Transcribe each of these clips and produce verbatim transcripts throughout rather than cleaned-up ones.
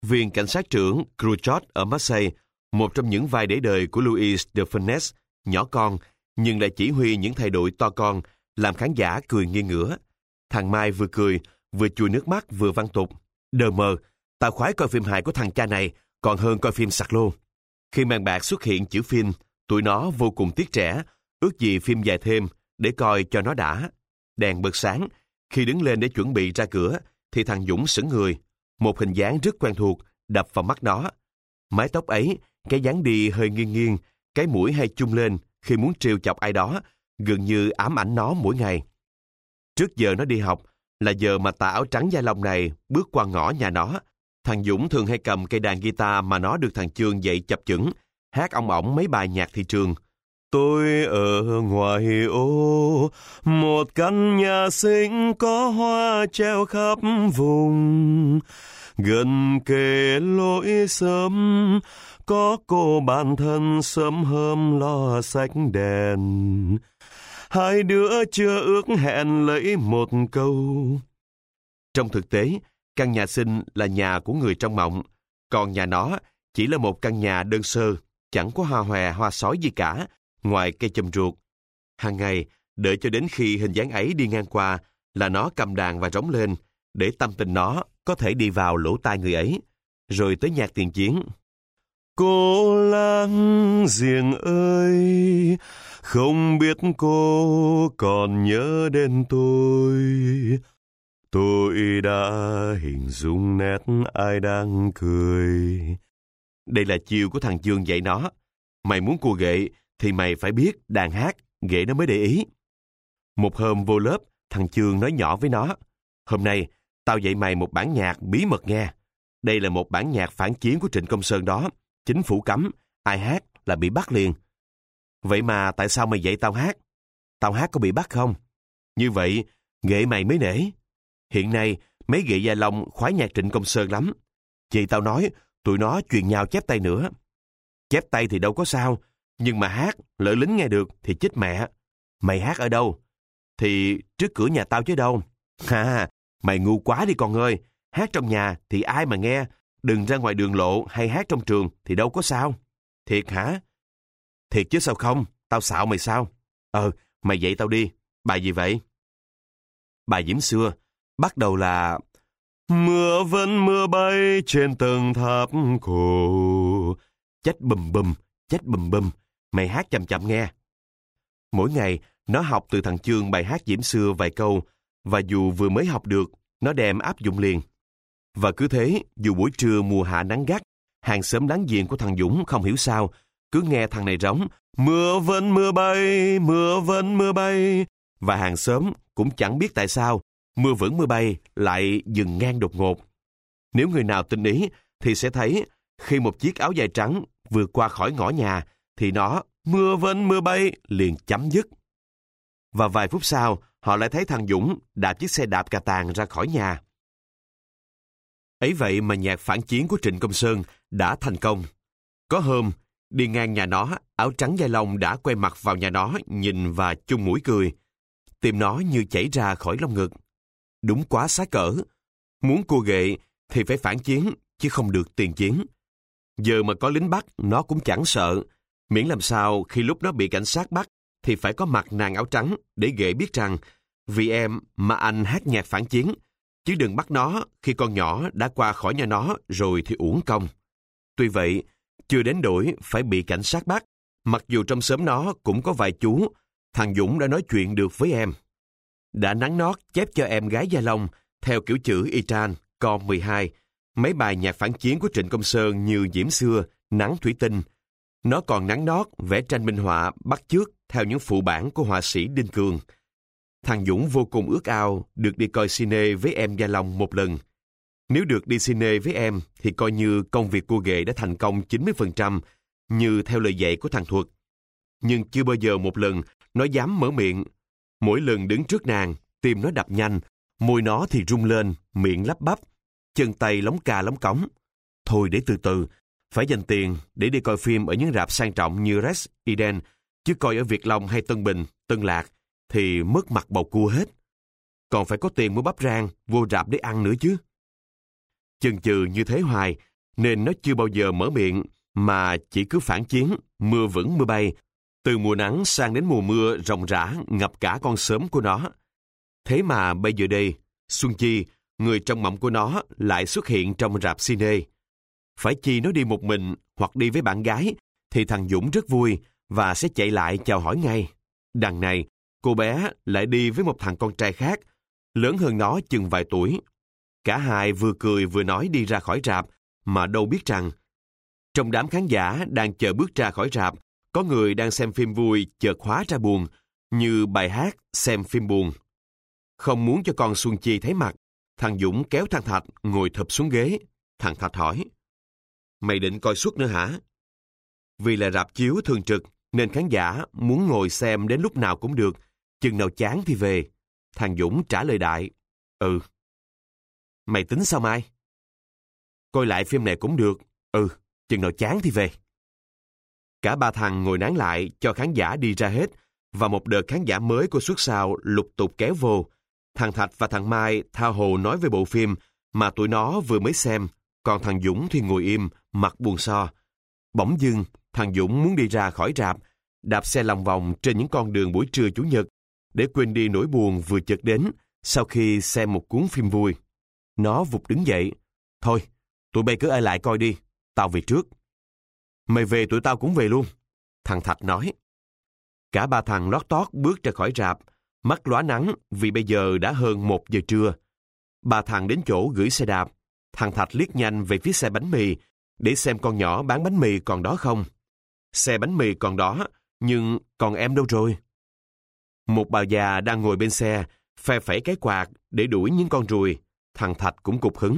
Viên cảnh sát trưởng Khrushchev ở Marseille, một trong những vai để đời của Louis de Funès, nhỏ con, nhưng lại chỉ huy những thay đổi to con, làm khán giả cười nghiêng ngửa. Thằng Mai vừa cười, vừa chùi nước mắt vừa văng tục. Đờ mờ, tao khoái coi phim hài của thằng cha này, còn hơn coi phim sặc lô. Khi màn bạc xuất hiện chữ phim, tụi nó vô cùng tiếc trẻ, ước gì phim dài thêm, để coi cho nó đã. Đèn bật sáng, khi đứng lên để chuẩn bị ra cửa, thì thằng Dũng sững người. Một hình dáng rất quen thuộc, đập vào mắt nó. Mái tóc ấy, cái dáng đi hơi nghiêng nghiêng, cái mũi hay chung lên khi muốn trêu chọc ai đó, gần như ám ảnh nó mỗi ngày. Trước giờ nó đi học, là giờ mà tà áo trắng da lông này bước qua ngõ nhà nó. Thằng Dũng thường hay cầm cây đàn guitar mà nó được thằng Chương dạy chập chững, hát ong ổng mấy bài nhạc thị trường. Tôi ở ngoài ô, một căn nhà xinh có hoa treo khắp vùng. Gần kề lối sớm, có cô bạn thân sớm hôm lo xách đèn. Hai đứa chưa ước hẹn lấy một câu. Trong thực tế, căn nhà xinh là nhà của người trong mộng, còn nhà nó chỉ là một căn nhà đơn sơ, chẳng có hoa hòe hoa sói gì cả, ngoài cây chùm ruột. Hàng ngày, đợi cho đến khi hình dáng ấy đi ngang qua, là nó cầm đàn và rống lên, để tâm tình nó có thể đi vào lỗ tai người ấy. Rồi tới nhạc tiền chiến. Cô láng giềng ơi, không biết cô còn nhớ đến tôi. Tôi đã hình dung nét ai đang cười. Đây là chiêu của thằng Dương dạy nó. Mày muốn cua ghệ thì mày phải biết đàn hát, ghệ nó mới để ý. Một hôm vô lớp, thằng Chương nói nhỏ với nó. Hôm nay, tao dạy mày một bản nhạc bí mật nghe. Đây là một bản nhạc phản chiến của Trịnh Công Sơn đó. Chính phủ cấm, ai hát là bị bắt liền. Vậy mà tại sao mày dạy tao hát? Tao hát có bị bắt không? Như vậy, ghệ mày mới nể. Hiện nay, mấy ghệ Gia Long khoái nhạc Trịnh Công Sơn lắm. Chị tao nói, tụi nó truyền nhau chép tay nữa. Chép tay thì đâu có sao, nhưng mà hát, lỡ lính nghe được thì chết mẹ. Mày hát ở đâu? Thì trước cửa nhà tao chứ đâu. Ha, mày ngu quá đi con ơi. Hát trong nhà thì ai mà nghe, đừng ra ngoài đường lộ hay hát trong trường thì đâu có sao. Thiệt hả? Thiệt chứ sao không, tao xạo mày sao? Ờ, mày dạy tao đi. Bài gì vậy? Bài Diễm Xưa, bắt đầu là mưa vẫn mưa bay trên tầng tháp cổ. Chết bùm bùm, chết bùm bùm. Mày hát chậm chậm nghe. Mỗi ngày, nó học từ thằng Chương bài hát Diễm Xưa vài câu, và dù vừa mới học được, nó đem áp dụng liền. Và cứ thế, dù buổi trưa mùa hạ nắng gắt, hàng xóm láng giềng của thằng Dũng không hiểu sao, cứ nghe thằng này rống, mưa vẫn mưa bay, mưa vẫn mưa bay. Và hàng xóm cũng chẳng biết tại sao, mưa vẫn mưa bay lại dừng ngang đột ngột. Nếu người nào tinh ý, thì sẽ thấy, khi một chiếc áo dài trắng vừa qua khỏi ngõ nhà, thì nó, mưa vẫn mưa bay, liền chấm dứt. Và vài phút sau, họ lại thấy thằng Dũng đạp chiếc xe đạp cà tàng ra khỏi nhà. Ấy vậy mà nhạc phản chiến của Trịnh Công Sơn đã thành công. Có hôm, đi ngang nhà nó, áo trắng Gia Long đã quay mặt vào nhà nó, nhìn và chung mũi cười. Tim nó như chảy ra khỏi lông ngực. Đúng quá xá cỡ. Muốn cua ghệ thì phải phản chiến, chứ không được tiền chiến. Giờ mà có lính bắt, nó cũng chẳng sợ. Miễn làm sao khi lúc nó bị cảnh sát bắt, thì phải có mặt nàng áo trắng để ghệ biết rằng vì em mà anh hát nhạc phản chiến, chứ đừng bắt nó khi con nhỏ đã qua khỏi nhà nó rồi thì uổng công. Tuy vậy, chưa đến đổi phải bị cảnh sát bắt, mặc dù trong xóm nó cũng có vài chú, thằng Dũng đã nói chuyện được với em. Đã nắn nót chép cho em gái Gia Long theo kiểu chữ Itan, con mười hai, mấy bài nhạc phản chiến của Trịnh Công Sơn như Diễm Xưa, Nắng Thủy Tinh. Nó còn nắn nót vẽ tranh minh họa bắt chước theo những phụ bản của họa sĩ Đinh Cương. Thằng Dũng vô cùng ước ao được đi coi cine với em Gia Long một lần. Nếu được đi cine với em thì coi như công việc cua ghệ đã thành công chín mươi phần trăm, như theo lời dạy của thằng Thuật. Nhưng chưa bao giờ một lần nó dám mở miệng. Mỗi lần đứng trước nàng, tim nó đập nhanh, môi nó thì rung lên, miệng lắp bắp, chân tay lóng cà lóng cống. Thôi để từ từ, phải dành tiền để đi coi phim ở những rạp sang trọng như Rex, Eden, chứ coi ở Việt Long hay Tân Bình, Tân Lạc thì mất mặt bầu cua hết. Còn phải có tiền mua bắp rang vô rạp để ăn nữa chứ. Chần chừ như thế hoài, nên nó chưa bao giờ mở miệng, mà chỉ cứ phản chiến, mưa vững mưa bay, từ mùa nắng sang đến mùa mưa ròng rã ngập cả con sớm của nó. Thế mà bây giờ đây, Xuân Chi, người trong mộng của nó, lại xuất hiện trong rạp cine. Phải chi nó đi một mình hoặc đi với bạn gái, thì thằng Dũng rất vui và sẽ chạy lại chào hỏi ngay. Đằng này, cô bé lại đi với một thằng con trai khác, lớn hơn nó chừng vài tuổi. Cả hai vừa cười vừa nói đi ra khỏi rạp, mà đâu biết rằng, trong đám khán giả đang chờ bước ra khỏi rạp, có người đang xem phim vui chợt hóa ra buồn, như bài hát xem phim buồn. Không muốn cho con Xuân Chi thấy mặt, thằng Dũng kéo thằng Thạch ngồi thụp xuống ghế. Thằng Thạch hỏi, mày định coi suốt nữa hả? Vì là rạp chiếu thường trực, nên khán giả muốn ngồi xem đến lúc nào cũng được, chừng nào chán thì về. Thằng Dũng trả lời đại, ừ. Mày tính sao mai? Coi lại phim này cũng được, ừ, chừng nào chán thì về. Cả ba thằng ngồi nán lại cho khán giả đi ra hết, và một đợt khán giả mới của suốt sau lục tục kéo vô. Thằng Thạch và thằng Mai tha hồ nói về bộ phim mà tụi nó vừa mới xem, còn thằng Dũng thì ngồi im, mặt buồn so. Bỗng dưng, thằng Dũng muốn đi ra khỏi rạp, đạp xe lòng vòng trên những con đường buổi trưa Chủ nhật, để quên đi nỗi buồn vừa chợt đến sau khi xem một cuốn phim vui. Nó vụt đứng dậy. Thôi, tụi bay cứ ở lại coi đi, tao về trước. Mày về tụi tao cũng về luôn, thằng Thạch nói. Cả ba thằng lót tót bước ra khỏi rạp, mắt lóa nắng vì bây giờ đã hơn một giờ trưa. Ba thằng đến chỗ gửi xe đạp. Thằng Thạch liếc nhanh về phía xe bánh mì để xem con nhỏ bán bánh mì còn đó không. Xe bánh mì còn đó, nhưng còn em đâu rồi? Một bà già đang ngồi bên xe, phe phẩy cái quạt để đuổi những con ruồi. Thằng Thạch cũng cục hứng.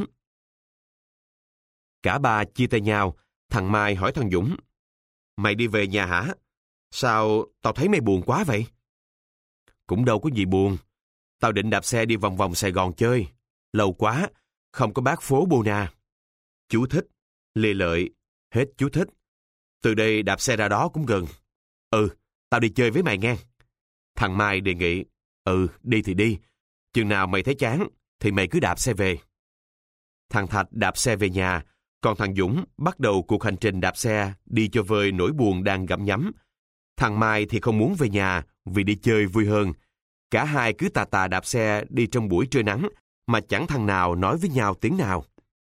Cả ba chia tay nhau. Thằng Mai hỏi thằng Dũng, mày đi về nhà hả? Sao tao thấy mày buồn quá vậy? Cũng đâu có gì buồn. Tao định đạp xe đi vòng vòng Sài Gòn chơi. Lâu quá, không có bác phố Bona. Chú thích, Lê Lợi, hết chú thích. Từ đây đạp xe ra đó cũng gần. Ừ, tao đi chơi với mày nghe. Thằng Mai đề nghị, ừ, đi thì đi. Chừng nào mày thấy chán, thì mày cứ đạp xe về. Thằng Thạch đạp xe về nhà, còn thằng Dũng bắt đầu cuộc hành trình đạp xe đi cho vơi nỗi buồn đang gặm nhấm. Thằng Mai thì không muốn về nhà vì đi chơi vui hơn. Cả hai cứ tà tà đạp xe đi trong buổi trưa nắng mà chẳng thằng nào nói với nhau tiếng nào.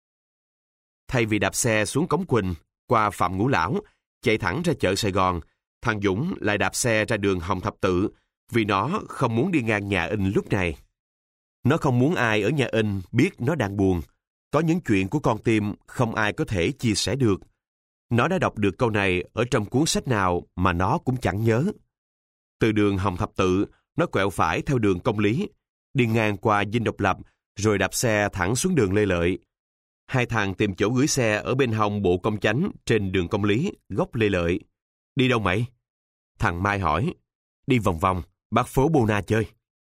Thay vì đạp xe xuống Cống Quỳnh, qua Phạm Ngũ Lão, chạy thẳng ra chợ Sài Gòn, thằng Dũng lại đạp xe ra đường Hồng Thập Tự vì nó không muốn đi ngang nhà in lúc này. Nó không muốn ai ở nhà in biết nó đang buồn. Có những chuyện của con tim không ai có thể chia sẻ được. Nó đã đọc được câu này ở trong cuốn sách nào mà nó cũng chẳng nhớ. Từ đường Hồng Thập Tự, nó quẹo phải theo đường Công Lý, đi ngang qua Dinh Độc Lập, rồi đạp xe thẳng xuống đường Lê Lợi. Hai thằng tìm chỗ gửi xe ở bên hông Bộ Công Chánh trên đường Công Lý, góc Lê Lợi. Đi đâu mày? Thằng Mai hỏi. Đi vòng vòng, bác phố Bona chơi.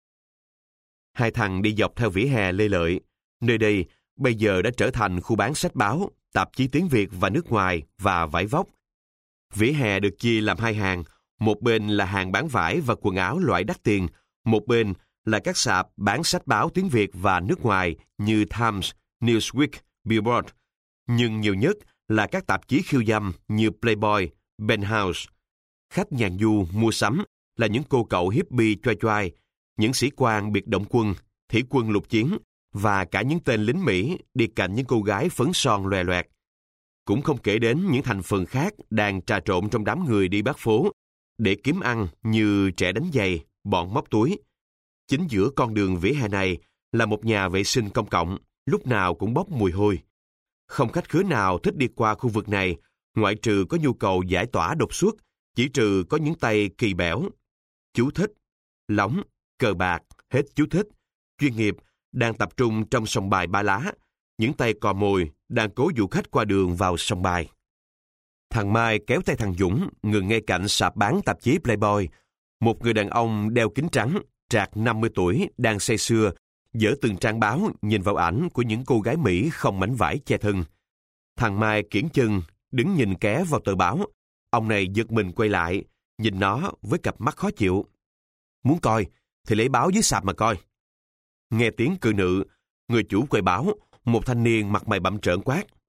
Hai thằng đi dọc theo vỉa hè Lê Lợi. Nơi đây bây giờ đã trở thành khu bán sách báo, tạp chí tiếng Việt và nước ngoài và vải vóc. Vỉa hè được chia làm hai hàng, một bên là hàng bán vải và quần áo loại đắt tiền, một bên là các sạp bán sách báo tiếng Việt và nước ngoài như Times, Newsweek, Billboard. Nhưng nhiều nhất là các tạp chí khiêu dâm như Playboy, Penthouse. Khách nhàn du mua sắm là những cô cậu hippie choai choai, những sĩ quan biệt động quân, thủy quân lục chiến và cả những tên lính Mỹ đi cạnh những cô gái phấn son loè loẹt. Cũng không kể đến những thành phần khác đang trà trộn trong đám người đi bát phố để kiếm ăn như trẻ đánh giày, bọn móc túi. Chính giữa con đường vỉa hè này là một nhà vệ sinh công cộng, lúc nào cũng bốc mùi hôi. Không khách khứa nào thích đi qua khu vực này, ngoại trừ có nhu cầu giải tỏa đột xuất, chỉ trừ có những tay kỳ bẻo. Chú thích, lóng, cờ bạc, hết chú thích, chuyên nghiệp, đang tập trung trong sòng bài Ba Lá, những tay cò mồi đang cố dụ khách qua đường vào sòng bài. Thằng Mai kéo tay thằng Dũng ngừng ngay cạnh sạp bán tạp chí Playboy. Một người đàn ông đeo kính trắng, trạc năm mươi tuổi, đang say sưa, dở từng trang báo nhìn vào ảnh của những cô gái Mỹ không mảnh vải che thân. Thằng Mai kiễng chân, đứng nhìn ké vào tờ báo. Ông này giật mình quay lại, nhìn nó với cặp mắt khó chịu. Muốn coi, thì lấy báo dưới sạp mà coi. Nghe tiếng cự nữ, người chủ quầy báo, một thanh niên mặt mày bặm trợn quát.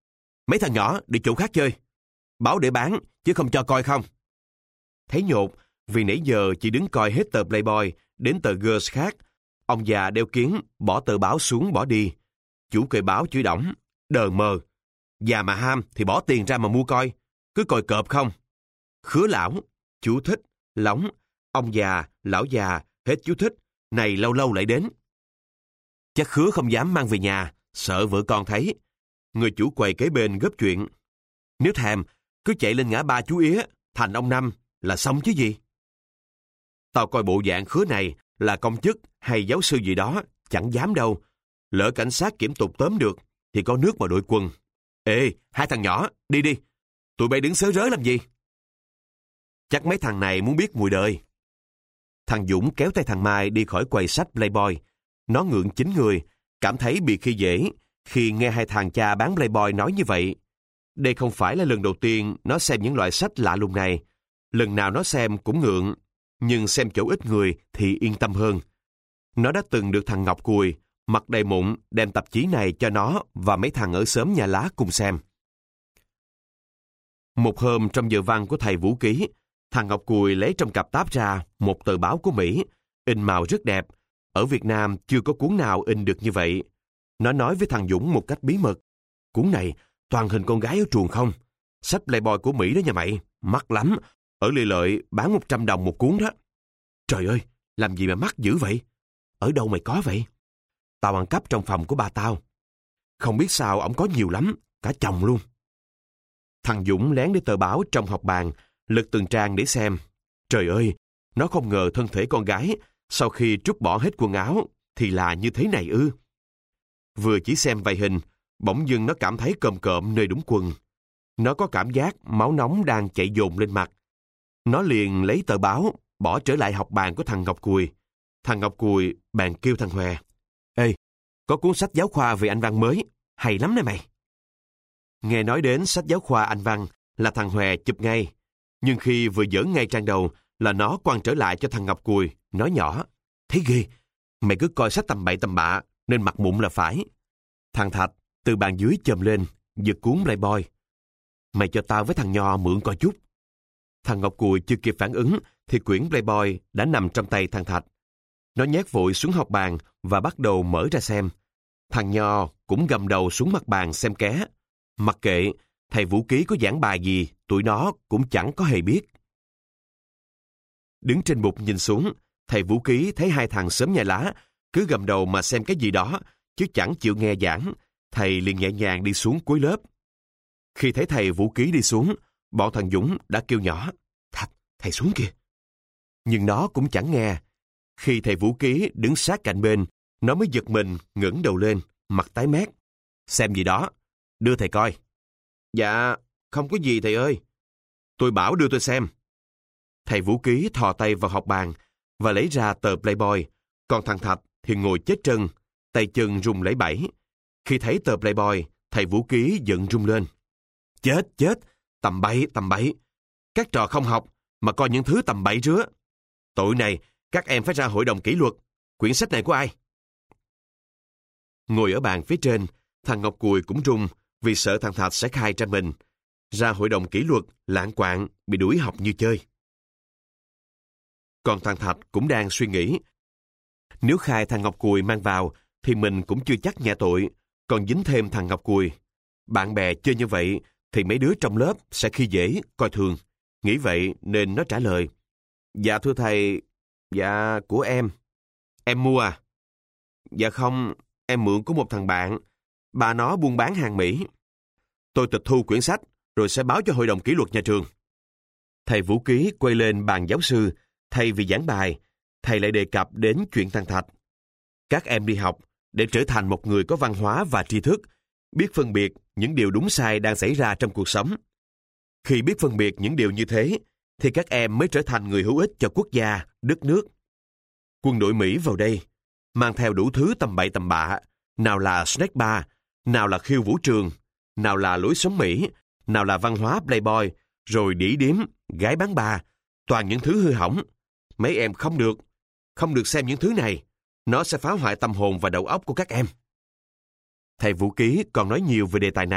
Mấy thằng nhỏ đi chỗ khác chơi. Báo để bán, chứ không cho coi không. Thấy nhột, vì nãy giờ chỉ đứng coi hết tờ Playboy đến tờ Girls khác, ông già đeo kiếng bỏ tờ báo xuống bỏ đi. Chủ kệ báo chửi đỏng, đờ mờ. Già mà ham thì bỏ tiền ra mà mua coi, cứ coi cợp không. Khứa lão, chú thích, lóng, ông già, lão già, hết chú thích, này lâu lâu lại đến. Chắc Khứa không dám mang về nhà, sợ vợ con thấy. Người chủ quầy kế bên góp chuyện. Nếu thèm, cứ chạy lên ngã ba chú Ía, thành ông Năm, là xong chứ gì. Tao coi bộ dạng Khứa này là công chức hay giáo sư gì đó, chẳng dám đâu. Lỡ cảnh sát kiểm tục tóm được, thì có nước mà đội quân. Ê, hai thằng nhỏ, đi đi. Tụi bay đứng sớ rớ làm gì? Chắc mấy thằng này muốn biết mùi đời. Thằng Dũng kéo tay thằng Mai đi khỏi quầy sách Playboy. Nó ngượng chín người, cảm thấy bị khi dễ khi nghe hai thằng cha bán Playboy nói như vậy. Đây không phải là lần đầu tiên nó xem những loại sách lạ lùng này. Lần nào nó xem cũng ngượng, nhưng xem chỗ ít người thì yên tâm hơn. Nó đã từng được thằng Ngọc Cùi, mặt đầy mụn, đem tạp chí này cho nó và mấy thằng ở xóm Nhà Lá cùng xem. Một hôm trong giờ văn của thầy Vũ Ký, thằng Ngọc Cùi lấy trong cặp táp ra một tờ báo của Mỹ, in màu rất đẹp. Ở Việt Nam chưa có cuốn nào in được như vậy. Nó nói với thằng Dũng một cách bí mật. Cuốn này toàn hình con gái ở truồng không. Sách Playboy của Mỹ đó nha mày, mắc lắm. Ở Lê Lợi bán một trăm đồng một cuốn đó. Trời ơi, làm gì mà mắc dữ vậy? Ở đâu mày có vậy? Tao ăn cắp trong phòng của ba tao. Không biết sao ổng có nhiều lắm, cả chồng luôn. Thằng Dũng lén để tờ báo trong học bàn, lật từng trang để xem. Trời ơi, nó không ngờ thân thể con gái, sau khi trút bỏ hết quần áo, thì là như thế này ư. Vừa chỉ xem vài hình, bỗng dưng nó cảm thấy cộm cộm nơi đũng quần. Nó có cảm giác máu nóng đang chạy dồn lên mặt. Nó liền lấy tờ báo, bỏ trở lại học bàn của thằng Ngọc Cùi. Thằng Ngọc Cùi bèn kêu thằng Hòe. Ê, có cuốn sách giáo khoa về Anh văn mới, hay lắm nè mày. Nghe nói đến sách giáo khoa Anh văn là thằng Hòe chụp ngay. Nhưng khi vừa dở ngay trang đầu là nó quăng trở lại cho thằng Ngọc Cùi, nói nhỏ. Thấy ghê, mày cứ coi sách tầm bậy tầm bạ, nên mặt mụn là phải. Thằng Thạch từ bàn dưới chồm lên, giật cuốn Playboy. Mày cho tao với thằng Nho mượn coi chút. Thằng Ngọc Cùi chưa kịp phản ứng, thì quyển Playboy đã nằm trong tay thằng Thạch. Nó nhét vội xuống học bàn và bắt đầu mở ra xem. Thằng Nho cũng gầm đầu xuống mặt bàn xem ké. Mặc kệ, thầy Vũ Ký có giảng bài gì, tụi nó cũng chẳng có hề biết. Đứng trên bục nhìn xuống, thầy Vũ Ký thấy hai thằng xóm Nhà Lá cứ gầm đầu mà xem cái gì đó, chứ chẳng chịu nghe giảng. Thầy liền nhẹ nhàng đi xuống cuối lớp. Khi thấy thầy Vũ Ký đi xuống, bọn thằng Dũng đã kêu nhỏ. Thạch, thầy xuống kìa. Nhưng nó cũng chẳng nghe. Khi thầy Vũ Ký đứng sát cạnh bên, nó mới giật mình ngẩng đầu lên, mặt tái mét. Xem gì đó? Đưa thầy coi. Dạ, không có gì thầy ơi. Tôi bảo đưa tôi xem. Thầy Vũ Ký thò tay vào học bàn và lấy ra tờ Playboy, còn thằng Thạch thì ngồi chết trân, tay chân rung lẩy bẩy. Khi thấy tờ Playboy, thầy Vũ Ký giận rung lên. Chết, chết, tầm bậy, tầm bậy. Các trò không học mà coi những thứ tầm bậy rứa. Tội này, các em phải ra hội đồng kỷ luật. Quyển sách này của ai? Ngồi ở bàn phía trên, thằng Ngọc Cùi cũng run vì sợ thằng Thạch sẽ khai ra mình. Ra hội đồng kỷ luật, lạng quạng, bị đuổi học như chơi. Còn thằng Thạch cũng đang suy nghĩ. Nếu khai thằng Ngọc Cùi mang vào, thì mình cũng chưa chắc nhẹ tội, còn dính thêm thằng Ngọc Cùi. Bạn bè chơi như vậy, thì mấy đứa trong lớp sẽ khi dễ, coi thường. Nghĩ vậy nên nó trả lời. Dạ thưa thầy, dạ của em. Em mua à? Dạ không, em mượn của một thằng bạn. Bà nó buôn bán hàng Mỹ. Tôi tịch thu quyển sách, rồi sẽ báo cho hội đồng kỷ luật nhà trường. Thầy Vũ Ký quay lên bàn giáo sư. Thay vì giảng bài, thầy lại đề cập đến chuyện thằng Thạch. Các em đi học để trở thành một người có văn hóa và tri thức, biết phân biệt những điều đúng sai đang xảy ra trong cuộc sống. Khi biết phân biệt những điều như thế, thì các em mới trở thành người hữu ích cho quốc gia, đất nước. Quân đội Mỹ vào đây, mang theo đủ thứ tầm bậy tầm bạ, nào là snack bar, nào là khiêu vũ trường, nào là lối sống Mỹ, nào là văn hóa Playboy, rồi đĩ điếm, gái bán bà, toàn những thứ hư hỏng. Mấy em không được, không được xem những thứ này. Nó sẽ phá hoại tâm hồn và đầu óc của các em. Thầy Vũ Ký còn nói nhiều về đề tài này,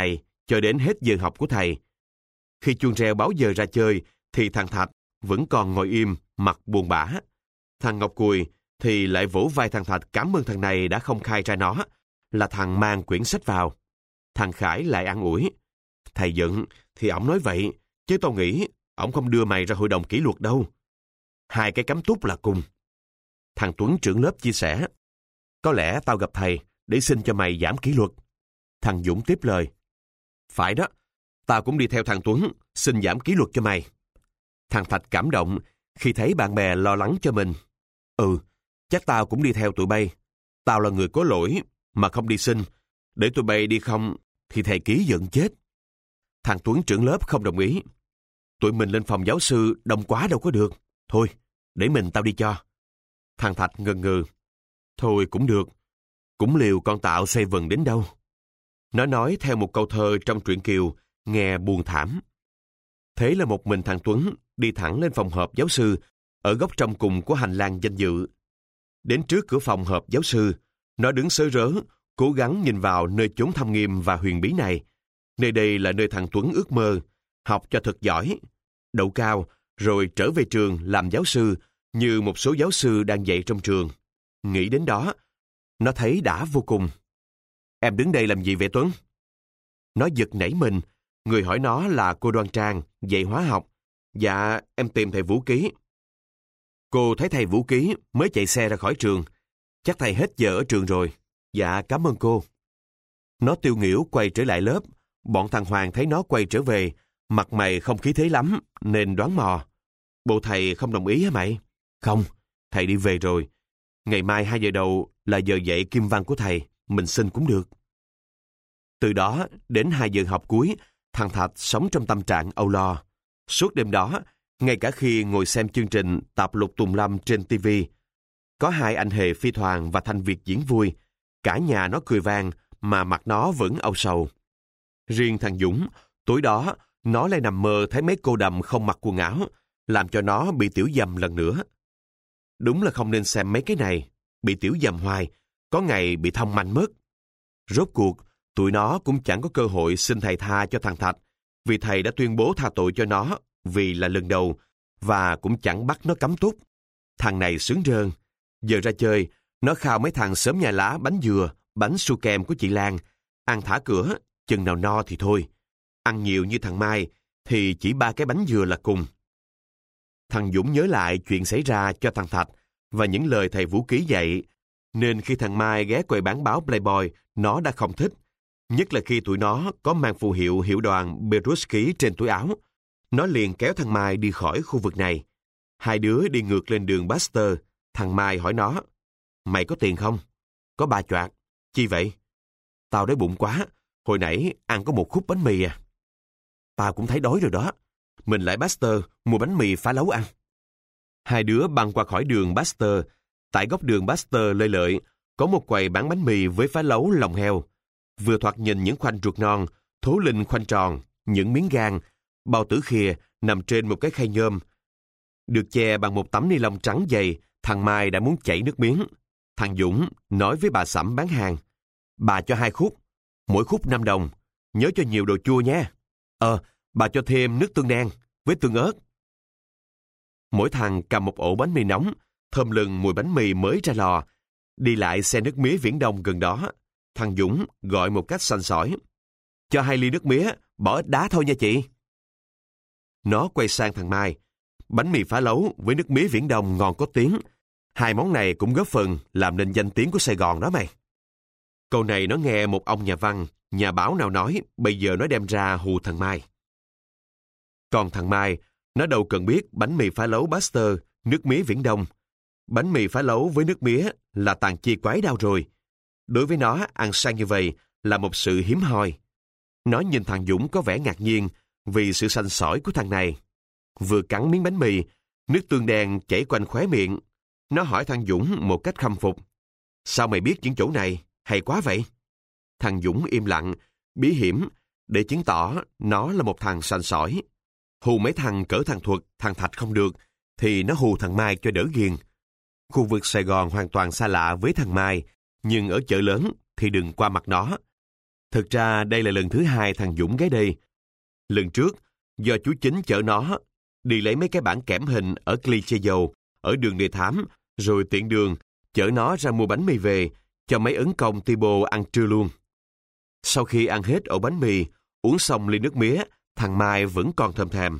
cho đến hết giờ học của thầy. Khi chuông reo báo giờ ra chơi, thì thằng Thạch vẫn còn ngồi im, mặt buồn bã. Thằng Ngọc Cùi thì lại vỗ vai thằng Thạch cảm ơn thằng này đã không khai ra nó là thằng mang quyển sách vào. Thằng Khải lại an ủi. Thầy giận thì ổng nói vậy, chứ tao nghĩ ổng không đưa mày ra hội đồng kỷ luật đâu. Hai cái cắm túc là cùng. Thằng Tuấn trưởng lớp chia sẻ. Có lẽ tao gặp thầy để xin cho mày giảm kỷ luật. Thằng Dũng tiếp lời. Phải đó, tao cũng đi theo thằng Tuấn xin giảm kỷ luật cho mày. Thằng Thạch cảm động khi thấy bạn bè lo lắng cho mình. Ừ, chắc tao cũng đi theo tụi bay. Tao là người có lỗi mà không đi xin. Để tụi bay đi không thì thầy Ký giận chết. Thằng Tuấn trưởng lớp không đồng ý. Tụi mình lên phòng giáo sư đông quá đâu có được. Thôi, để mình tao đi cho. Thằng Thạch ngần ngừ. Thôi cũng được. Cũng liều con tạo xoay vần đến đâu. Nó nói theo một câu thơ trong truyện Kiều, nghe buồn thảm. Thế là một mình thằng Tuấn đi thẳng lên phòng họp giáo sư ở góc trong cùng của hành lang danh dự. Đến trước cửa phòng họp giáo sư, nó đứng sớ rớ, cố gắng nhìn vào nơi chốn thâm nghiêm và huyền bí này. Nơi đây là nơi thằng Tuấn ước mơ, học cho thật giỏi, đậu cao, rồi trở về trường làm giáo sư như một số giáo sư đang dạy trong trường. Nghĩ đến đó, nó thấy đã vô cùng. Em đứng đây làm gì vậy Tuấn? Nó giật nảy mình, người hỏi nó là cô Đoan Trang, dạy hóa học. Dạ, em tìm thầy Vũ Ký. Cô thấy thầy Vũ Ký mới chạy xe ra khỏi trường. Chắc thầy hết giờ ở trường rồi. Dạ, cảm ơn cô. Nó tiêu nghỉu quay trở lại lớp. Bọn thằng Hoàng thấy nó quay trở về, mặt mày không khí thế lắm, nên đoán mò. Bộ thầy không đồng ý hả mày? Không, thầy đi về rồi. Ngày mai hai giờ đầu là giờ dạy kim văn của thầy, mình xin cũng được. Từ đó đến hai giờ học cuối, thằng Thạch sống trong tâm trạng âu lo. Suốt đêm đó, ngay cả khi ngồi xem chương trình Tạp Lục Tùng Lâm trên ti vi, có hai anh hề Phi Thoàn và Thanh Việt diễn vui, cả nhà nó cười vang mà mặt nó vẫn âu sầu. Riêng thằng Dũng, tối đó nó lại nằm mơ thấy mấy cô đầm không mặc quần áo, làm cho nó bị tiểu dầm lần nữa. Đúng là không nên xem mấy cái này, bị tiểu dầm hoài, có ngày bị thông manh mất. Rốt cuộc, tụi nó cũng chẳng có cơ hội xin thầy tha cho thằng Thạch, vì thầy đã tuyên bố tha tội cho nó vì là lần đầu, và cũng chẳng bắt nó cấm túc. Thằng này sướng rơn. Giờ ra chơi, nó khao mấy thằng xóm nhà lá bánh dừa, bánh su kem của chị Lan, ăn thả cửa, chừng nào no thì thôi. Ăn nhiều như thằng Mai, thì chỉ ba cái bánh dừa là cùng. Thằng Dũng nhớ lại chuyện xảy ra cho thằng Thạch và những lời thầy Vũ Ký dạy, nên khi thằng Mai ghé quầy bán báo Playboy, nó đã không thích. Nhất là khi tụi nó có mang phù hiệu hiệu đoàn Beruski trên túi áo. Nó liền kéo thằng Mai đi khỏi khu vực này. Hai đứa đi ngược lên đường Baxter. Thằng Mai hỏi nó, mày có tiền không? Có ba choạc. Chi vậy? Tao đói bụng quá, hồi nãy ăn có một khúc bánh mì à. Tao cũng thấy đói rồi đó. Mình lại Baxter mua bánh mì phá lấu ăn. Hai đứa băng qua khỏi đường Baxter. Tại góc đường Baxter Lê Lợi có một quầy bán bánh mì với phá lấu lòng heo. Vừa thoạt nhìn những khoanh ruột non, thố linh khoanh tròn, những miếng gan, bao tử khìa nằm trên một cái khay nhôm. Được che bằng một tấm ni lông trắng dày, thằng Mai đã muốn chảy nước miếng. Thằng Dũng nói với bà Sẩm bán hàng, bà cho hai khúc, mỗi khúc năm đồng, nhớ cho nhiều đồ chua nha. Ờ, bà cho thêm nước tương đen với tương ớt. Mỗi thằng cầm một ổ bánh mì nóng, thơm lừng mùi bánh mì mới ra lò. Đi lại xe nước mía Viễn Đông gần đó, thằng Dũng gọi một cách sành sỏi, cho hai ly nước mía, bỏ ít đá thôi nha chị. Nó quay sang thằng Mai, bánh mì phá lấu với nước mía Viễn Đông ngon có tiếng. Hai món này cũng góp phần làm nên danh tiếng của Sài Gòn đó mày. Câu này nó nghe một ông nhà văn, nhà báo nào nói, bây giờ nó đem ra hù thằng Mai. Còn thằng Mai, nó đâu cần biết bánh mì phá lấu Baxter, nước mía Viễn Đông. Bánh mì phá lấu với nước mía là tàn chi quái đau rồi. Đối với nó, ăn sang như vậy là một sự hiếm hoi. Nó nhìn thằng Dũng có vẻ ngạc nhiên vì sự sành sỏi của thằng này. Vừa cắn miếng bánh mì, nước tương đen chảy quanh khóe miệng. Nó hỏi thằng Dũng một cách khâm phục, sao mày biết những chỗ này, hay quá vậy? Thằng Dũng im lặng, bí hiểm, để chứng tỏ nó là một thằng sành sỏi. Hù mấy thằng cỡ thằng Thuật, thằng Thạch không được, thì nó hù thằng Mai cho đỡ ghiền. Khu vực Sài Gòn hoàn toàn xa lạ với thằng Mai, nhưng ở chợ lớn thì đừng qua mặt nó. Thực ra đây là lần thứ hai thằng Dũng ghé đây. Lần trước, do chú Chính chở nó đi lấy mấy cái bảng kẽm hình ở Cliché Dầu, ở đường Đề Thám, rồi tiện đường chở nó ra mua bánh mì về, cho mấy ấn công Tibo ăn trưa luôn. Sau khi ăn hết ổ bánh mì, uống xong ly nước mía, thằng Mai vẫn còn thèm thèm.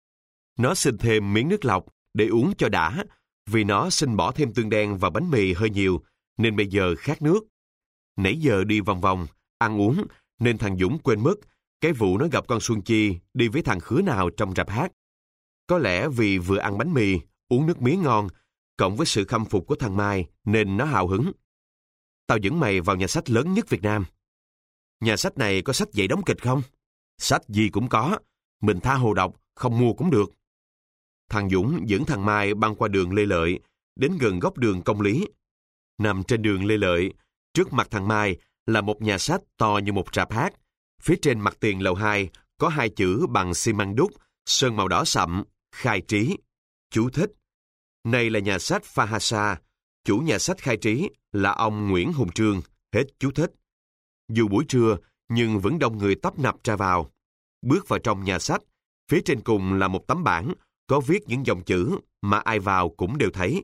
Nó xin thêm miếng nước lọc để uống cho đã, vì nó xin bỏ thêm tương đen vào bánh mì hơi nhiều, nên bây giờ khát nước. Nãy giờ đi vòng vòng, ăn uống, nên thằng Dũng quên mất cái vụ nó gặp con Xuân Chi đi với thằng Khứa Nào trong rạp hát. Có lẽ vì vừa ăn bánh mì, uống nước mía ngon, cộng với sự khâm phục của thằng Mai, nên nó hào hứng. Tao dẫn mày vào nhà sách lớn nhất Việt Nam. Nhà sách này có sách dạy đóng kịch không? Sách gì cũng có, mình tha hồ đọc, không mua cũng được. Thằng Dũng dẫn thằng Mai băng qua đường Lê Lợi, đến gần góc đường Công Lý. Nằm trên đường Lê Lợi, trước mặt thằng Mai là một nhà sách to như một rạp hát. Phía trên mặt tiền lầu hai có hai chữ bằng xi măng đúc, sơn màu đỏ sậm, Khai Trí. Chú thích. Này là nhà sách Phahasa, chủ nhà sách Khai Trí là ông Nguyễn Hùng Trương. Hết chú thích. Dù buổi trưa, nhưng vẫn đông người tấp nập ra vào. Bước vào trong nhà sách, phía trên cùng là một tấm bảng có viết những dòng chữ mà ai vào cũng đều thấy.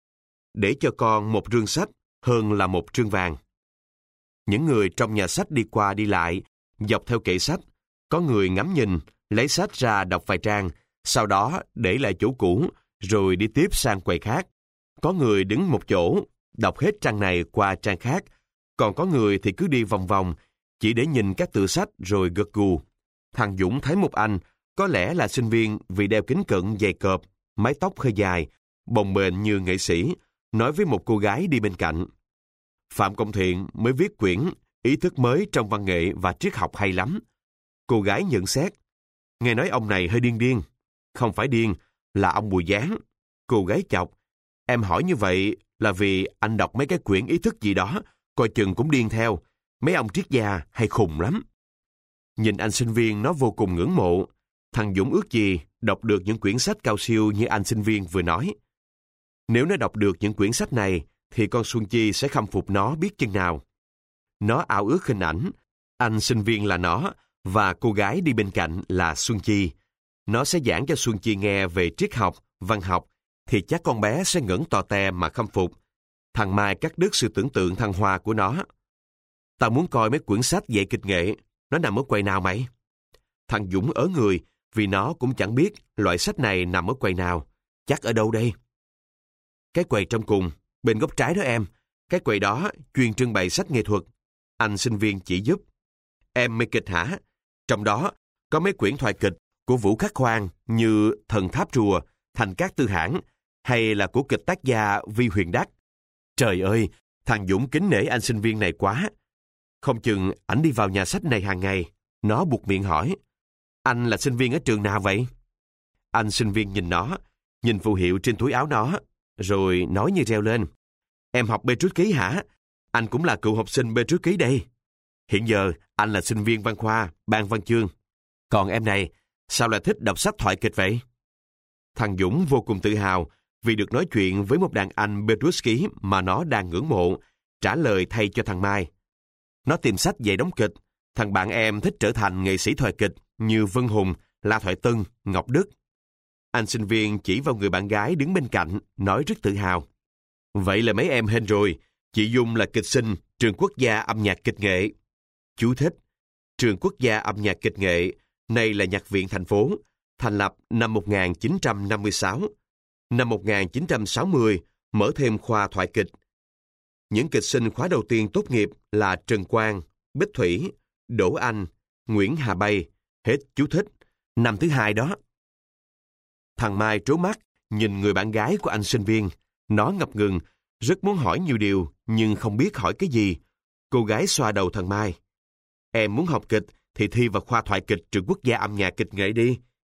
Để cho con một rương sách hơn là một trương vàng. Những người trong nhà sách đi qua đi lại, dọc theo kệ sách. Có người ngắm nhìn, lấy sách ra đọc vài trang, sau đó để lại chỗ cũ, rồi đi tiếp sang quầy khác. Có người đứng một chỗ, đọc hết trang này qua trang khác, còn có người thì cứ đi vòng vòng, chỉ để nhìn các tựa sách rồi gật gù. Thằng Dũng thấy một anh, có lẽ là sinh viên vì đeo kính cận dày cộp, mái tóc hơi dài, bồng bềnh như nghệ sĩ, nói với một cô gái đi bên cạnh. Phạm Công Thiện mới viết quyển Ý thức mới trong văn nghệ và triết học hay lắm. Cô gái nhận xét, nghe nói ông này hơi điên điên. Không phải điên, là ông Bùi Giáng. Cô gái chọc, em hỏi như vậy là vì anh đọc mấy cái quyển ý thức gì đó, coi chừng cũng điên theo. Mấy ông triết gia hay khùng lắm. Nhìn anh sinh viên nó vô cùng ngưỡng mộ. Thằng Dũng ước gì đọc được những quyển sách cao siêu như anh sinh viên vừa nói. Nếu nó đọc được những quyển sách này, thì con Xuân Chi sẽ khâm phục nó biết chừng nào. Nó ảo ước hình ảnh, anh sinh viên là nó, và cô gái đi bên cạnh là Xuân Chi. Nó sẽ giảng cho Xuân Chi nghe về triết học, văn học, thì chắc con bé sẽ ngẩng to te mà khâm phục. Thằng Mai cắt đứt sự tưởng tượng thăng hoa của nó. Tao muốn coi mấy quyển sách dạy kịch nghệ, nó nằm ở quầy nào mày? Thằng Dũng ớ người, vì nó cũng chẳng biết loại sách này nằm ở quầy nào. Chắc ở đâu đây? Cái quầy trong cùng, bên góc trái đó em. Cái quầy đó chuyên trưng bày sách nghệ thuật. Anh sinh viên chỉ giúp. Em mê kịch hả? Trong đó có mấy quyển thoại kịch của Vũ Khắc Khoan như Thần Tháp Rùa, Thành Cát Tư Hãn, hay là của kịch tác gia Vi Huyền Đắc. Trời ơi, thằng Dũng kính nể anh sinh viên này quá. Không chừng ảnh đi vào nhà sách này hàng ngày. Nó buột miệng hỏi, anh là sinh viên ở trường nào vậy? Anh sinh viên nhìn nó, nhìn phù hiệu trên túi áo nó, rồi nói như reo lên. Em học Petrus Ký hả? Anh cũng là cựu học sinh Petrus Ký đây. Hiện giờ anh là sinh viên văn khoa, ban văn chương. Còn em này, sao lại thích đọc sách thoại kịch vậy? Thằng Dũng vô cùng tự hào vì được nói chuyện với một đàn anh Petrus Ký mà nó đang ngưỡng mộ, trả lời thay cho thằng Mai. Nó tìm sách dạy đóng kịch. Thằng bạn em thích trở thành nghệ sĩ thoại kịch như Vân Hùng, La Thoại Tân, Ngọc Đức. Anh sinh viên chỉ vào người bạn gái đứng bên cạnh, nói rất tự hào. Vậy là mấy em hên rồi, chị Dung là kịch sinh Trường Quốc gia Âm nhạc Kịch nghệ. Chú thích, Trường Quốc gia Âm nhạc Kịch nghệ, nay là Nhạc viện thành phố, thành lập năm một nghìn chín trăm năm mươi sáu. Năm một nghìn chín trăm sáu mươi, mở thêm khoa thoại kịch. Những kịch sinh khóa đầu tiên tốt nghiệp là Trần Quang, Bích Thủy, Đỗ Anh, Nguyễn Hà Bay. Hết chú thích. Năm thứ hai đó. Thằng Mai trố mắt, nhìn người bạn gái của anh sinh viên. Nó ngập ngừng, rất muốn hỏi nhiều điều, nhưng không biết hỏi cái gì. Cô gái xoa đầu thằng Mai. Em muốn học kịch, thì thi vào khoa thoại kịch Trường Quốc gia Âm nhạc Kịch nghệ đi.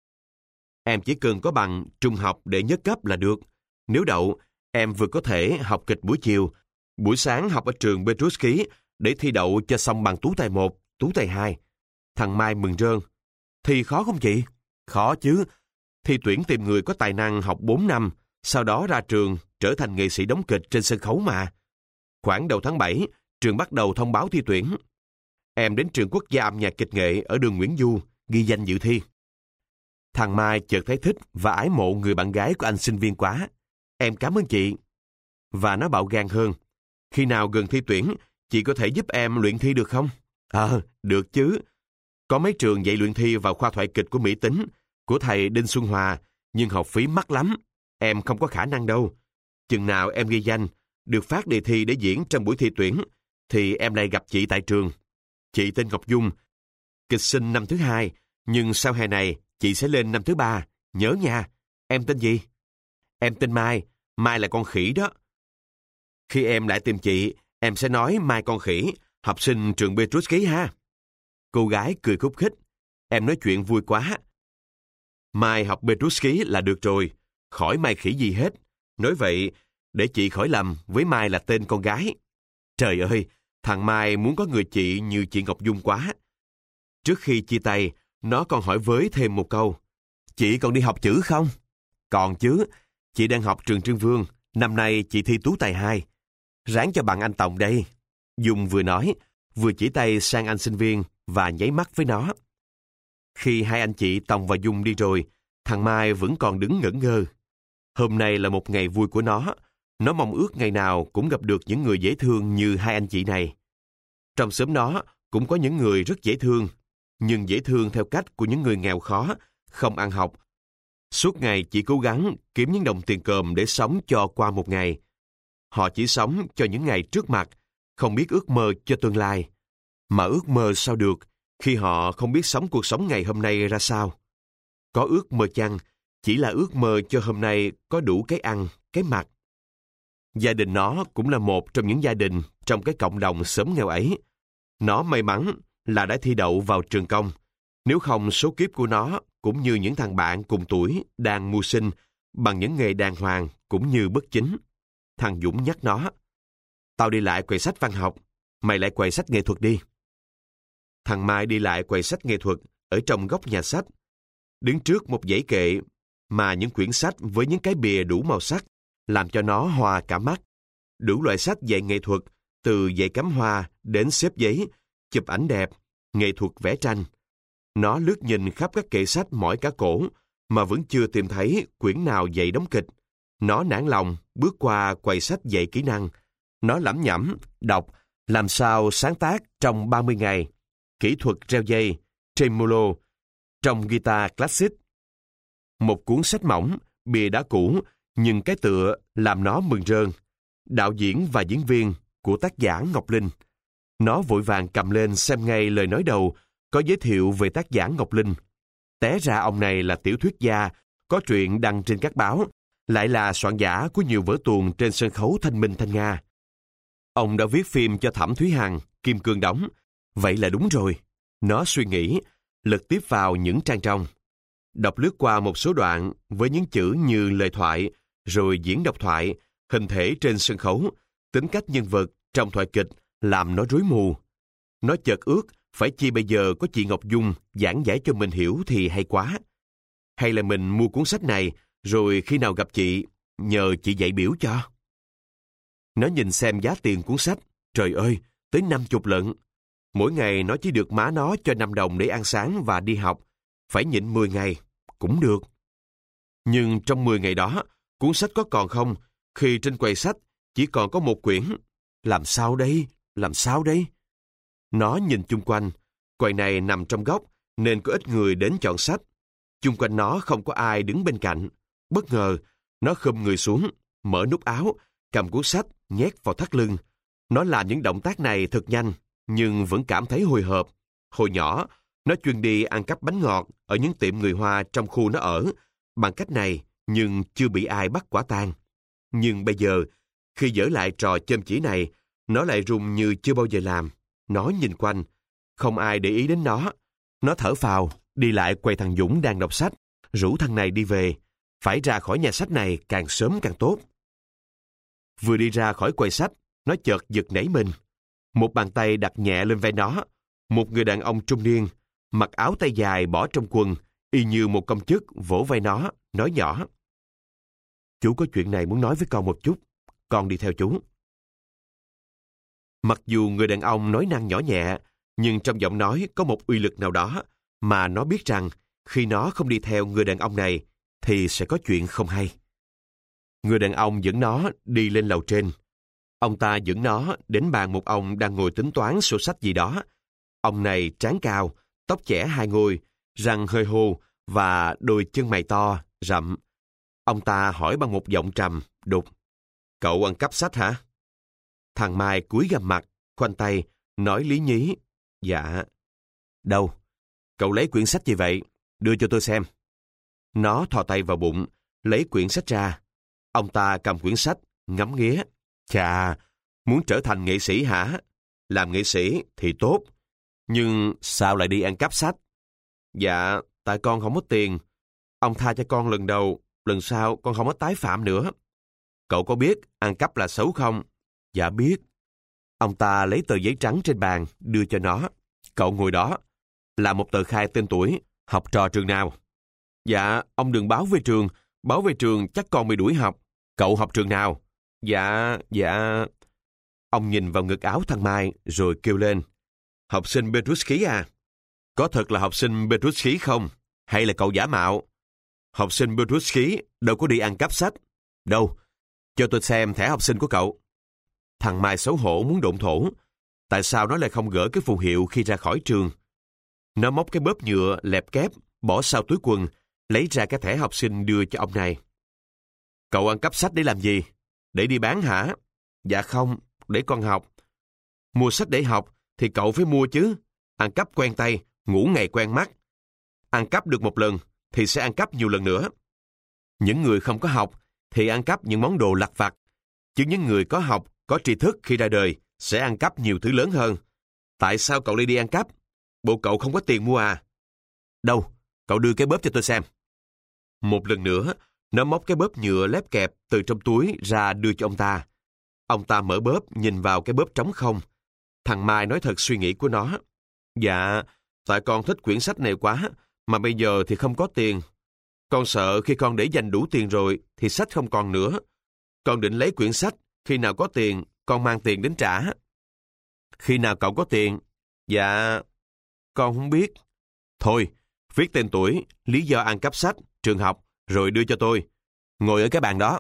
Em chỉ cần có bằng trung học để nhất cấp là được. Nếu đậu, em vừa có thể học kịch buổi chiều, buổi sáng học ở trường Petrus Ký để thi đậu cho xong bằng tú tài một, tú tài hai. Thằng Mai mừng rơn. Thi khó không chị? Khó chứ. Thi tuyển tìm người có tài năng học bốn năm, sau đó ra trường trở thành nghệ sĩ đóng kịch trên sân khấu mà. Khoảng đầu tháng bảy, trường bắt đầu thông báo thi tuyển. em đến trường quốc gia âm nhạc kịch nghệ ở đường Nguyễn Du, ghi danh dự thi. Thằng Mai chợt thấy thích và ái mộ người bạn gái của anh sinh viên quá. Em cảm ơn chị. Và nó bạo gan hơn. Khi nào gần thi tuyển, chị có thể giúp em luyện thi được không? Ờ, à, được chứ. Có mấy trường dạy luyện thi vào khoa thoại kịch của Mỹ Tính, của thầy Đinh Xuân Hòa, nhưng học phí mắc lắm. Em không có khả năng đâu. Chừng nào em ghi danh, được phát đề thi để diễn trong buổi thi tuyển, thì em lại gặp chị tại trường. Chị tên Ngọc Dung, kịch sinh năm thứ hai, nhưng sau hè này, chị sẽ lên năm thứ ba. Nhớ nha. Em tên gì? Em tên Mai. Mai là con khỉ đó. Khi em lại tìm chị, em sẽ nói Mai con khỉ, học sinh trường Petrus Ký ha. Cô gái cười khúc khích. Em nói chuyện vui quá. Mai học Petrus Ký là được rồi, khỏi Mai khỉ gì hết. Nói vậy, để chị khỏi lầm với Mai là tên con gái. Trời ơi, thằng Mai muốn có người chị như chị Ngọc Dung quá. Trước khi chia tay, nó còn hỏi với thêm một câu. Chị còn đi học chữ không? Còn chứ, chị đang học trường Trương Vương. Năm nay chị thi tú tài hai. Ráng cho bằng anh Tòng đây. Dung vừa nói, vừa chỉ tay sang anh sinh viên và nháy mắt với nó. Khi hai anh chị Tòng và Dung đi rồi, thằng Mai vẫn còn đứng ngẩn ngơ. Hôm nay là một ngày vui của nó. Nó mong ước ngày nào cũng gặp được những người dễ thương như hai anh chị này. Trong xóm nó cũng có những người rất dễ thương, nhưng dễ thương theo cách của những người nghèo khó, không ăn học. Suốt ngày chỉ cố gắng kiếm những đồng tiền cơm để sống cho qua một ngày. Họ chỉ sống cho những ngày trước mặt, không biết ước mơ cho tương lai. Mà ước mơ sao được khi họ không biết sống cuộc sống ngày hôm nay ra sao. Có ước mơ chăng, chỉ là ước mơ cho hôm nay có đủ cái ăn, cái mặc. Gia đình nó cũng là một trong những gia đình trong cái cộng đồng xóm nghèo ấy. Nó may mắn là đã thi đậu vào trường công. Nếu không, số kiếp của nó cũng như những thằng bạn cùng tuổi đang mưu sinh bằng những nghề đàng hoàng cũng như bất chính. Thằng Dũng nhắc nó. Tao đi lại quầy sách văn học, mày lại quầy sách nghệ thuật đi. Thằng Mai đi lại quầy sách nghệ thuật ở trong góc nhà sách. Đứng trước một dãy kệ mà những quyển sách với những cái bìa đủ màu sắc làm cho nó hoa cả mắt. Đủ loại sách dạy nghệ thuật, từ dạy cắm hoa đến xếp giấy, chụp ảnh đẹp, nghệ thuật vẽ tranh. Nó lướt nhìn khắp các kệ sách mỏi cả cổ mà vẫn chưa tìm thấy quyển nào dạy đóng kịch. Nó nản lòng bước qua quầy sách dạy kỹ năng. Nó lẩm nhẩm, đọc làm sao sáng tác trong ba mươi ngày, kỹ thuật reo dây, tremolo, trong guitar classic. Một cuốn sách mỏng, bìa đã cũ, nhưng cái tựa làm nó mừng rơn. Đạo diễn và diễn viên của tác giả Ngọc Linh. Nó vội vàng cầm lên xem ngay lời nói đầu có giới thiệu về tác giả Ngọc Linh. Té ra ông này là tiểu thuyết gia, có truyện đăng trên các báo, lại là soạn giả của nhiều vở tuồng trên sân khấu Thanh Minh Thanh Nga. Ông đã viết phim cho Thẩm Thúy Hằng, Kim Cương đóng. Vậy là đúng rồi. Nó suy nghĩ, lật tiếp vào những trang trong. Đọc lướt qua một số đoạn với những chữ như lời thoại, rồi diễn độc thoại, hình thể trên sân khấu, tính cách nhân vật trong thoại kịch làm nó rối mù. Nó chợt ước phải chi bây giờ có chị Ngọc Dung giảng giải cho mình hiểu thì hay quá. Hay là mình mua cuốn sách này, rồi khi nào gặp chị, nhờ chị dạy biểu cho. Nó nhìn xem giá tiền cuốn sách. Trời ơi, tới năm chục lận. Mỗi ngày nó chỉ được má nó cho năm đồng để ăn sáng và đi học. Phải nhịn mười ngày, cũng được. Nhưng trong mười ngày đó, cuốn sách có còn không, khi trên quầy sách chỉ còn có một quyển. Làm sao đây? Làm sao đây? Nó nhìn chung quanh. Quầy này nằm trong góc, nên có ít người đến chọn sách. Chung quanh nó không có ai đứng bên cạnh. Bất ngờ, nó khum người xuống, mở nút áo, cầm cuốn sách, nhét vào thắt lưng. Nó làm những động tác này thật nhanh, nhưng vẫn cảm thấy hồi hộp. Hồi nhỏ, nó chuyên đi ăn cắp bánh ngọt ở những tiệm người Hoa trong khu nó ở, bằng cách này, nhưng chưa bị ai bắt quả tang. Nhưng bây giờ, khi dở lại trò châm chỉ này, nó lại run như chưa bao giờ làm. Nó nhìn quanh, không ai để ý đến nó. Nó thở phào, đi lại quầy thằng Dũng đang đọc sách, rủ thằng này đi về. Phải ra khỏi nhà sách này càng sớm càng tốt. Vừa đi ra khỏi quầy sách, nó chợt giật nảy mình. Một bàn tay đặt nhẹ lên vai nó. Một người đàn ông trung niên, mặc áo tay dài bỏ trong quần, y như một công chức vỗ vai nó, nói nhỏ. Chú có chuyện này muốn nói với con một chút, con đi theo chú. Mặc dù người đàn ông nói năng nhỏ nhẹ, Nhưng trong giọng nói có một uy lực nào đó mà nó biết rằng khi nó không đi theo người đàn ông này thì sẽ có chuyện không hay. Người đàn ông dẫn nó đi lên lầu trên. Ông ta dẫn nó đến bàn một ông đang ngồi tính toán sổ sách gì đó. Ông này trán cao, tóc chẻ hai ngôi, răng hơi hô và đôi chân mày to, rậm. Ông ta hỏi bằng một giọng trầm, đục: "Cậu ăn cắp sách hả?" Thằng Mai cúi gằm mặt, khoanh tay, nói lý nhí: "Dạ." "Đâu? Cậu lấy quyển sách gì vậy? Đưa cho tôi xem." Nó thò tay vào bụng, lấy quyển sách ra. Ông ta cầm quyển sách, ngắm nghía. "Chà, muốn trở thành nghệ sĩ hả? Làm nghệ sĩ thì tốt. Nhưng sao lại đi ăn cắp sách?" "Dạ, tại con không có tiền. Ông tha cho con lần đầu, lần sau con không có tái phạm nữa." "Cậu có biết ăn cắp là xấu không?" "Dạ biết." Ông ta lấy tờ giấy trắng trên bàn, đưa cho nó. "Cậu ngồi đó, làm một tờ khai tên tuổi, học trò trường nào?" "Dạ, ông đừng báo về trường, báo về trường chắc con bị đuổi học." "Cậu học trường nào?" Dạ, dạ... Ông nhìn vào ngực áo thằng Mai rồi kêu lên: "Học sinh Petrushki à? Có thật là học sinh Petrushki không? Hay là cậu giả mạo?" "Học sinh Petrushki đâu có đi ăn cắp sách." "Đâu? Cho tôi xem thẻ học sinh của cậu." Thằng Mai xấu hổ muốn độn thổ. Tại sao nó lại không gỡ cái phù hiệu khi ra khỏi trường? Nó móc cái bóp nhựa lẹp kép, bỏ sau túi quần, lấy ra cái thẻ học sinh đưa cho ông này. "Cậu ăn cắp sách để làm gì? Để đi bán hả?" "Dạ không, để con học." "Mua sách để học thì cậu phải mua chứ. Ăn cắp quen tay, ngủ ngày quen mắt. Ăn cắp được một lần thì sẽ ăn cắp nhiều lần nữa. Những người không có học thì ăn cắp những món đồ lặt vặt, chứ những người có học, có tri thức khi ra đời sẽ ăn cắp nhiều thứ lớn hơn. Tại sao cậu lại đi ăn cắp? Bộ cậu không có tiền mua à?" "Đâu? Cậu đưa cái bóp cho tôi xem." Một lần nữa, nó móc cái bóp nhựa lép kẹp từ trong túi ra đưa cho ông ta. Ông ta mở bóp, nhìn vào cái bóp trống không. Thằng Mai nói thật suy nghĩ của nó: "Dạ, tại con thích quyển sách này quá, mà bây giờ thì không có tiền. Con sợ khi con để dành đủ tiền rồi thì sách không còn nữa. Con định lấy quyển sách, khi nào có tiền, con mang tiền đến trả." "Khi nào cậu có tiền?" "Dạ, con không biết." "Thôi, viết tên tuổi, lý do ăn cắp sách, trường học, rồi đưa cho tôi. Ngồi ở cái bàn đó."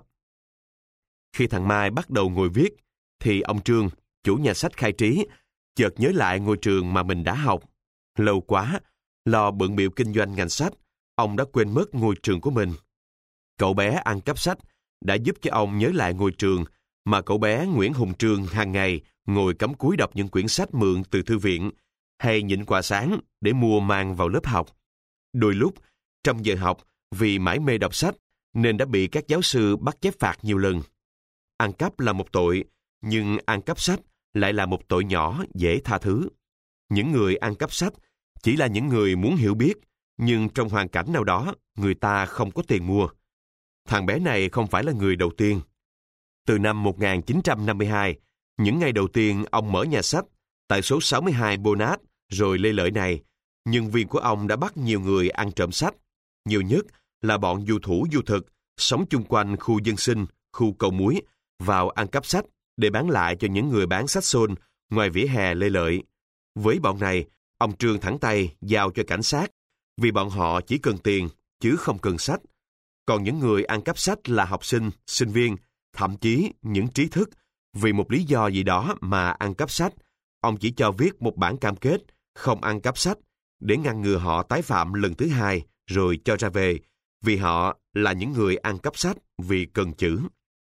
Khi thằng Mai bắt đầu ngồi viết, thì ông Trương, chủ nhà sách Khai Trí, chợt nhớ lại ngôi trường mà mình đã học. Lâu quá, lo bận bịu kinh doanh ngành sách, ông đã quên mất ngôi trường của mình. Cậu bé ăn cắp sách đã giúp cho ông nhớ lại ngôi trường mà cậu bé Nguyễn Hùng Trương hàng ngày ngồi cắm cúi đọc những quyển sách mượn từ thư viện, hay nhịn quà sáng để mua mang vào lớp học. Đôi lúc, trong giờ học, vì mải mê đọc sách, nên đã bị các giáo sư bắt chép phạt nhiều lần. Ăn cắp là một tội, nhưng ăn cắp sách lại là một tội nhỏ dễ tha thứ. Những người ăn cắp sách chỉ là những người muốn hiểu biết, nhưng trong hoàn cảnh nào đó, người ta không có tiền mua. Thằng bé này không phải là người đầu tiên. Từ năm một nghìn chín trăm năm mươi hai, những ngày đầu tiên ông mở nhà sách, tại số sáu mươi hai Bonat, rồi Lê Lợi này, nhân viên của ông đã bắt nhiều người ăn trộm sách. Nhiều nhất là bọn du thủ du thực, sống chung quanh khu dân sinh, khu cầu muối, vào ăn cắp sách để bán lại cho những người bán sách xôn ngoài vỉa hè Lê Lợi. Với bọn này, ông Trương thẳng tay giao cho cảnh sát, vì bọn họ chỉ cần tiền, chứ không cần sách. Còn những người ăn cắp sách là học sinh, sinh viên, thậm chí những trí thức, vì một lý do gì đó mà ăn cắp sách, ông chỉ cho viết một bản cam kết không ăn cắp sách để ngăn ngừa họ tái phạm lần thứ hai rồi cho ra về, vì họ là những người ăn cắp sách vì cần chữ.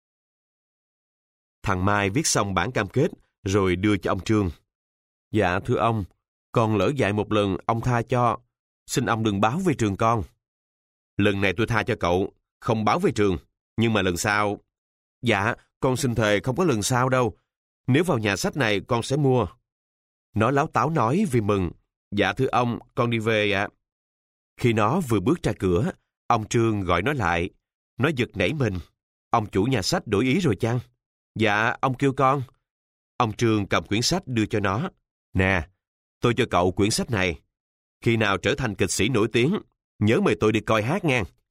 Thằng Mai viết xong bản cam kết rồi đưa cho ông Trương. "Dạ thưa ông, con lỡ dạy một lần ông tha cho. Xin ông đừng báo về trường con." "Lần này tôi tha cho cậu, không báo về trường. Nhưng mà lần sau..." "Dạ, con xin thề không có lần sau đâu. Nếu vào nhà sách này con sẽ mua." Nó láo táo nói vì mừng. "Dạ thưa ông, con đi về ạ." Khi nó vừa bước ra cửa, ông Trương gọi nó lại. Nó giật nảy mình. Ông chủ nhà sách đổi ý rồi chăng? "Dạ, ông kêu con." Ông Trương cầm quyển sách đưa cho nó. "Nè, tôi cho cậu quyển sách này. Khi nào trở thành kịch sĩ nổi tiếng, nhớ mời tôi đi coi hát nghe."